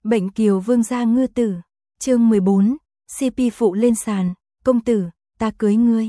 Bệnh kiều vương gia ngư tử, chương 14, CP phụ lên sàn, công tử, ta cưới ngươi.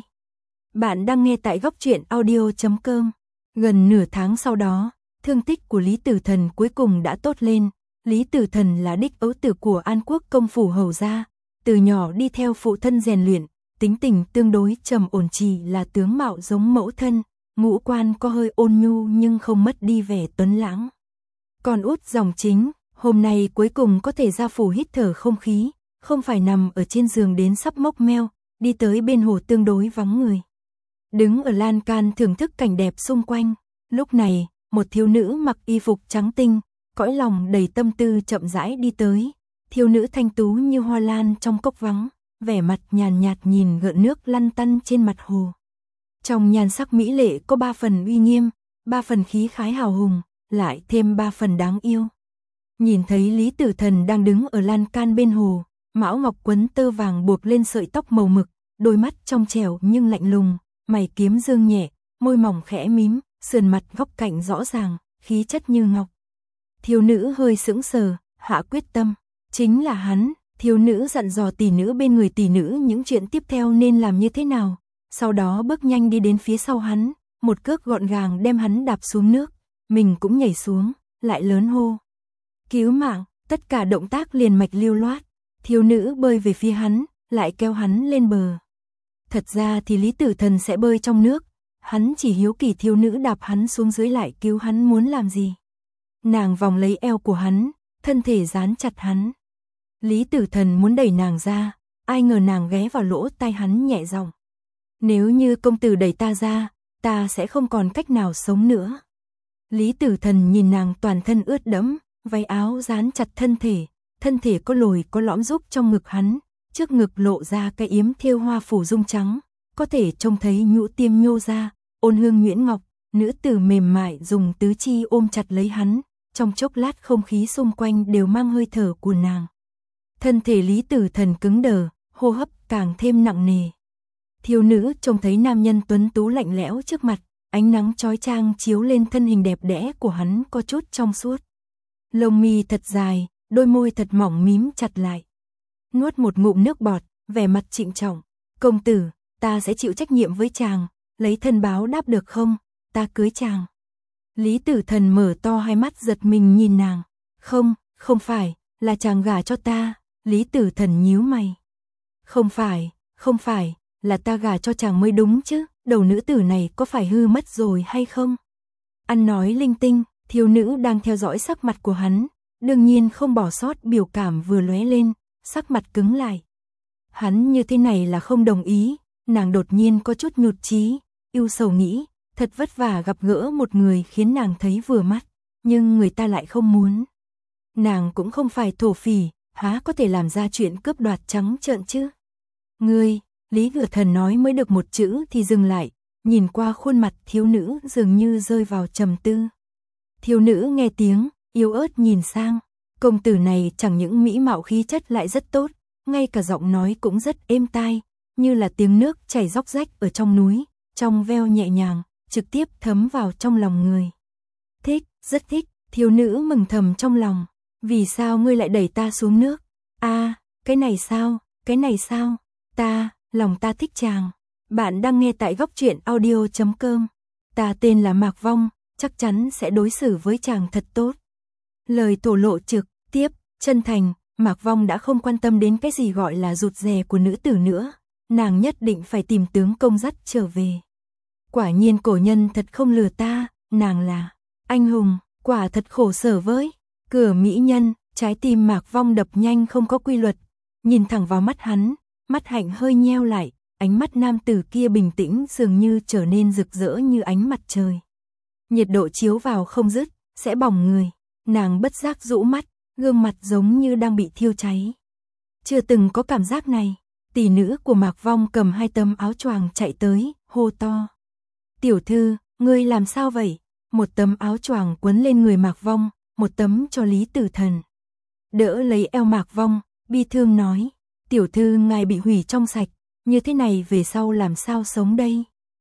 Bạn đang nghe tại góc truyện audio.com. Gần nửa tháng sau đó, thương tích của Lý Tử Thần cuối cùng đã tốt lên. Lý Tử Thần là đích ấu tử của An Quốc công phủ hầu gia, từ nhỏ đi theo phụ thân rèn luyện, tính tình tương đối trầm ổn, chỉ là tướng mạo giống mẫu thân, ngũ quan có hơi ôn nhu nhưng không mất đi vẻ tuấn lãng. Còn út dòng chính, hôm nay cuối cùng có thể ra phủ hít thở không khí, không phải nằm ở trên giường đến sắp mốc meo, đi tới bên hồ tương đối vắng người. Đứng ở lan can thưởng thức cảnh đẹp xung quanh, lúc này, một thiếu nữ mặc y phục trắng tinh, cõi lòng đầy tâm tư chậm rãi đi tới. Thiếu nữ thanh tú như hoa lan trong cốc vắng, vẻ mặt nhàn nhạt nhìn gợn nước lăn tăn trên mặt hồ. Trong nhan sắc mỹ lệ có 3 phần uy nghiêm, 3 phần khí khái hào hùng, lại thêm 3 phần đáng yêu. Nhìn thấy Lý Tử Thần đang đứng ở lan can bên hồ, mão ngọc quấn tơ vàng buộc lên sợi tóc màu mực, đôi mắt trong trẻo nhưng lạnh lùng, mày kiếm dương nhẹ, môi mỏng khẽ mím, sườn mặt góc cạnh rõ ràng, khí chất như ngọc. Thiếu nữ hơi sững sờ, hạ quyết tâm, chính là hắn. Thiếu nữ dặn dò tỷ nữ bên người tỷ nữ những chuyện tiếp theo nên làm như thế nào, sau đó bước nhanh đi đến phía sau hắn, một cước gọn gàng đem hắn đạp xuống nước, mình cũng nhảy xuống, lại lớn hô. Cứu mạng, tất cả động tác liền mạch lưu loát, thiếu nữ bơi về phía hắn, lại kéo hắn lên bờ. Thật ra thì Lý Tử Thần sẽ bơi trong nước, hắn chỉ hiếu kỳ thiếu nữ đạp hắn xuống dưới lại cứu hắn muốn làm gì. Nàng vòng lấy eo của hắn, thân thể dán chặt hắn. Lý Tử Thần muốn đẩy nàng ra, ai ngờ nàng ghé vào lỗ tai hắn nhẹ giọng. Nếu như công tử đẩy ta ra, ta sẽ không còn cách nào sống nữa. Lý Tử Thần nhìn nàng toàn thân ướt đẫm, váy áo dán chặt thân thể có lồi có lõm giúp trong ngực hắn, trước ngực lộ ra cái yếm thêu hoa phủ dung trắng, có thể trông thấy nhũ tiêm nhô ra, ôn hương nhuyễn ngọc, nữ tử mềm mại dùng tứ chi ôm chặt lấy hắn, trong chốc lát không khí xung quanh đều mang hơi thở của nàng. Thân thể Lý Tử Thần cứng đờ, hô hấp càng thêm nặng nề. Thiếu nữ trông thấy nam nhân tuấn tú lạnh lẽo trước mặt, ánh nắng chói chang chiếu lên thân hình đẹp đẽ của hắn có chút trong suốt. Lông mi thật dài, đôi môi thật mỏng mím chặt lại. Nuốt một ngụm nước bọt, vẻ mặt trịnh trọng. Công tử, ta sẽ chịu trách nhiệm với chàng, lấy thân báo đáp được không, ta cưới chàng. Lý Tử Thần mở to hai mắt giật mình nhìn nàng. Không phải, là chàng gả cho ta. Lý Tử Thần nhíu mày. Không phải, là ta gả cho chàng mới đúng chứ, đầu nữ tử này có phải hư mất rồi hay không? Ăn nói linh tinh, thiếu nữ đang theo dõi sắc mặt của hắn, đương nhiên không bỏ sót biểu cảm vừa lóe lên, sắc mặt cứng lại. Hắn như thế này là không đồng ý, nàng đột nhiên có chút nhụt chí, ưu sầu nghĩ, thật vất vả gặp gỡ một người khiến nàng thấy vừa mắt, nhưng người ta lại không muốn. Nàng cũng không phải thổ phỉ, há có thể làm ra chuyện cướp đoạt trắng trợn chứ. Ngươi, Lý Tử Thần nói mới được một chữ thì dừng lại, nhìn qua khuôn mặt thiếu nữ dường như rơi vào trầm tư. Thiếu nữ nghe tiếng, yếu ớt nhìn sang, công tử này chẳng những mỹ mạo khí chất lại rất tốt, ngay cả giọng nói cũng rất êm tai, như là tiếng nước chảy róc rách ở trong núi, trong veo nhẹ nhàng, trực tiếp thấm vào trong lòng người. Thích, rất thích, thiếu nữ mừng thầm trong lòng. Vì sao ngươi lại đẩy ta xuống nước? Cái này sao? Lòng ta thích chàng. Bạn đang nghe tại góc truyện audio.com. Ta tên là Mạc Vong, chắc chắn sẽ đối xử với chàng thật tốt. Lời thổ lộ trực tiếp, chân thành, Mạc Vong đã không quan tâm đến cái gì gọi là rụt rè của nữ tử nữa. Nàng nhất định phải tìm tướng công dắt trở về. Quả nhiên cổ nhân thật không lừa ta, nàng là anh hùng, quả thật khổ sở với. Cửa mỹ nhân, trái tim Mạc Vong đập nhanh không có quy luật, nhìn thẳng vào mắt hắn, mắt hạnh hơi nheo lại, ánh mắt nam tử kia bình tĩnh dường như trở nên rực rỡ như ánh mặt trời. Nhiệt độ chiếu vào không dứt, sẽ bỏng người, nàng bất giác rũ mắt, gương mặt giống như đang bị thiêu cháy. Chưa từng có cảm giác này, tỷ nữ của Mạc Vong cầm 2 tấm áo choàng chạy tới, hô to. Tiểu thư, ngươi làm sao vậy? Một tấm áo choàng quấn lên người Mạc Vong, một tấm cho Lý Tử Thần. Đỡ lấy eo Mạc Vong, bi thương nói, tiểu thư ngài bị hủy trong sạch, như thế này về sau làm sao sống đây?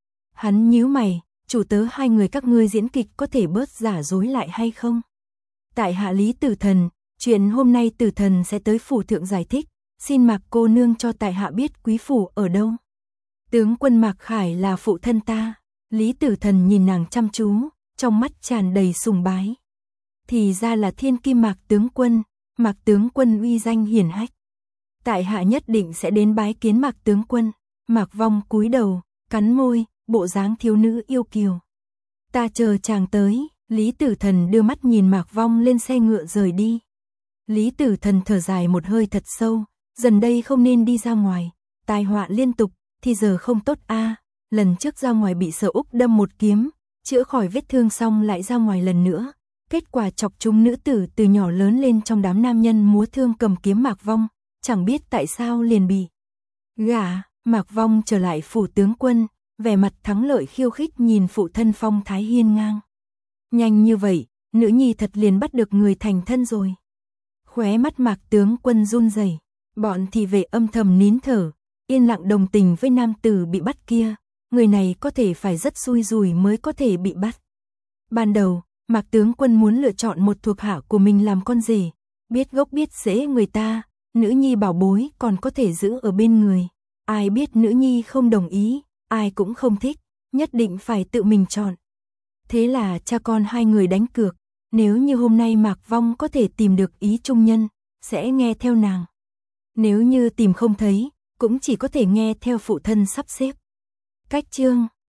Hắn nhíu mày, chủ tớ hai người các ngươi diễn kịch có thể bớt giả dối lại hay không? Tại hạ Lý Tử Thần, chuyện hôm nay tử thần sẽ tới phủ thượng giải thích, xin Mạc cô nương cho tại hạ biết quý phủ ở đâu. Tướng quân Mạc Khải là phụ thân ta. Lý Tử Thần nhìn nàng chăm chú, trong mắt tràn đầy sùng bái. Thì ra là thiên kim Mạc tướng quân uy danh hiển hách. Tại hạ nhất định sẽ đến bái kiến Mạc tướng quân. Mạc Vong cúi đầu, cắn môi, bộ dáng thiếu nữ yêu kiều. Ta chờ chàng tới. Lý Tử Thần đưa mắt nhìn Mạc Vong lên xe ngựa rời đi. Lý Tử Thần thở dài một hơi thật sâu, dần đây không nên đi ra ngoài, tai họa liên tục, thì giờ không tốt a. Lần trước ra ngoài bị Sở Úc đâm một kiếm, chữa khỏi vết thương xong lại ra ngoài lần nữa, kết quả chọc chúng nữ tử từ nhỏ lớn lên trong đám nam nhân múa thương cầm kiếm Mạc Vong, chẳng biết tại sao liền bị gả. Mạc Vong trở lại phủ tướng quân, vẻ mặt thắng lợi khiêu khích nhìn phụ thân phong thái hiên ngang. Nhanh như vậy, nữ nhi thật liền bắt được người thành thân rồi. Khóe mắt Mạc tướng quân run rẩy, bọn thị vệ âm thầm nín thở, yên lặng đồng tình với nam tử bị bắt kia, người này có thể phải rất xui rủi mới có thể bị bắt. Ban đầu, Mạc tướng quân muốn lựa chọn một thuộc hạ của mình làm con rể, biết gốc biết rễ người ta, nữ nhi bảo bối còn có thể giữ ở bên người. Ai biết nữ nhi không đồng ý, ai cũng không thích, nhất định phải tự mình chọn. Thế là cha con hai người đánh cược, nếu như hôm nay Mạc Vong có thể tìm được ý trung nhân, sẽ nghe theo nàng. Nếu như tìm không thấy, cũng chỉ có thể nghe theo phụ thân sắp xếp. Cách chương